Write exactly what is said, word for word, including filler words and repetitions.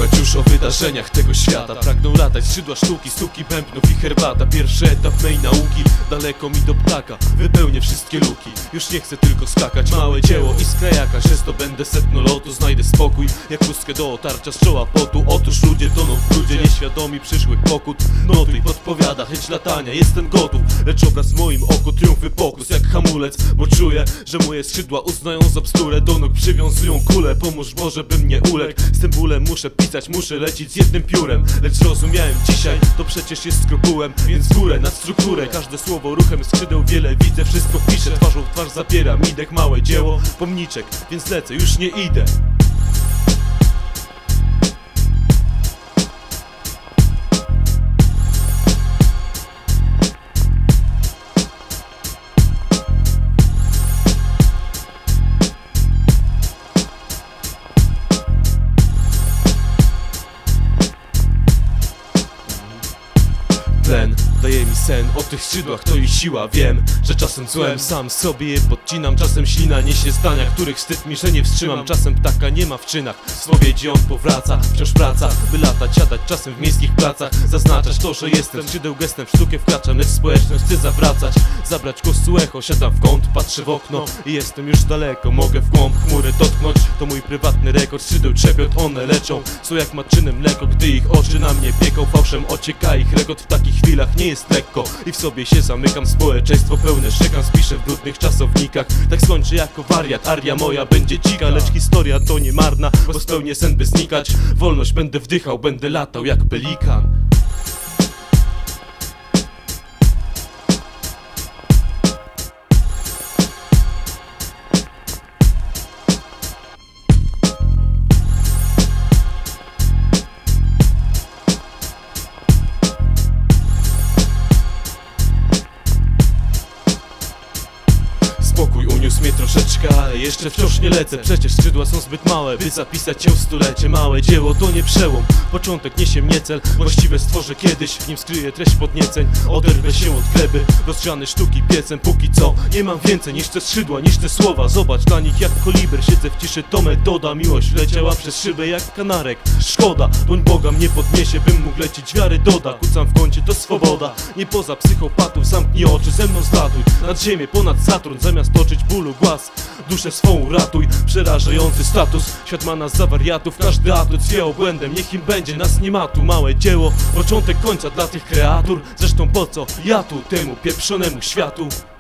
słuchać już o wydarzeniach tego świata. Pragną latać skrzydła sztuki, stuki bębnów i herbata. Pierwszy etap mej nauki, daleko mi do ptaka. Wypełnię wszystkie luki, już nie chcę tylko skakać. Małe dzieło, iskra jakaś, że zdobędę setno lotu. Znajdę spokój, jak chustkę do otarcia z czoła potu. Otóż ludzie toną w brudzie, nieświadomi przyszłych pokut. Notuj, podpowiada, chęć latania, jestem gotów. Lecz obraz w moim oku, triumfy pokus jak hamulec. Bo czuję, że moje skrzydła uznają za bzdurę. Do nóg przywiązują kulę, pomóż Boże, bym nie uległ. Z tym bólem muszę pisać, muszę lecieć z jednym piórem. Lecz zrozumiałem dzisiaj, to przecież jest skropułem. Więc w górę, nad strukturę, każde słowo ruchem skrzydeł wiele widzę. Wszystko piszę, twarzą w twarz zapieram. Idek, małe dzieło, pomniczek, więc lecę, już nie idę. Tlen daje mi sen, o tych skrzydłach to i siła. Wiem, że czasem złem sam sobie je podcinam. Czasem ślina niesie zdania, których wstyd mi, że nie wstrzymam. Czasem ptaka nie ma w czynach, w spowiedzi on powraca. Wciąż praca, by latać, siadać czasem w miejskich placach. Zaznaczać to, że jestem skrzydeł gestem w sztukę wkraczam. Lecz społeczność chcę zawracać, zabrać kostu echo. Siadam w kąt, patrzę w okno i jestem już daleko. Mogę w głąb chmury dotknąć, to mój prywatny rekord. Skrzydeł trzepiot, one leczą, są jak matczyne mleko. Gdy ich oczy na mnie pieką, fałszem ocieka ich rekord. W takich chwilach nie jest lekko i w sobie się zamykam. Społeczeństwo pełne szczekam, spiszę w brudnych czasownikach. Tak skończę jako wariat, aria moja będzie dzika. Lecz historia to nie marna, bo spełnię sen by znikać. Wolność będę wdychał, będę latał jak pelikan. Spokój uniósł mnie troszeczkę, ale jeszcze wciąż nie lecę. Przecież skrzydła są zbyt małe, by zapisać cię w stulecie. Małe dzieło to nie przełom, początek niesie mnie cel. Właściwe stworzę kiedyś, w nim skryję treść podnieceń. Oderwę się od gleby, rozgrzany sztuki piecem. Póki co nie mam więcej niż te skrzydła, niż te słowa. Zobacz dla nich jak koliber, siedzę w ciszy, to metoda. Miłość leciała przez szybę jak kanarek. Szkoda, dłoń Boga mnie podniesie, bym mógł lecieć, wiary doda. Kucam w kącie, to swoboda, nie poza psychopatów. Zamknij oczy, ze mną zlatuj nad ziemię, ponad Saturn. Zamiast toczyć bólu głaz, duszę swą ratuj. Przerażający status, świat ma nas za wariatów. Każdy atut zwie obłędem, niech im będzie, nas nie ma tu. Małe dzieło, początek końca dla tych kreatur. Zresztą po co ja tu temu pieprzonemu światu?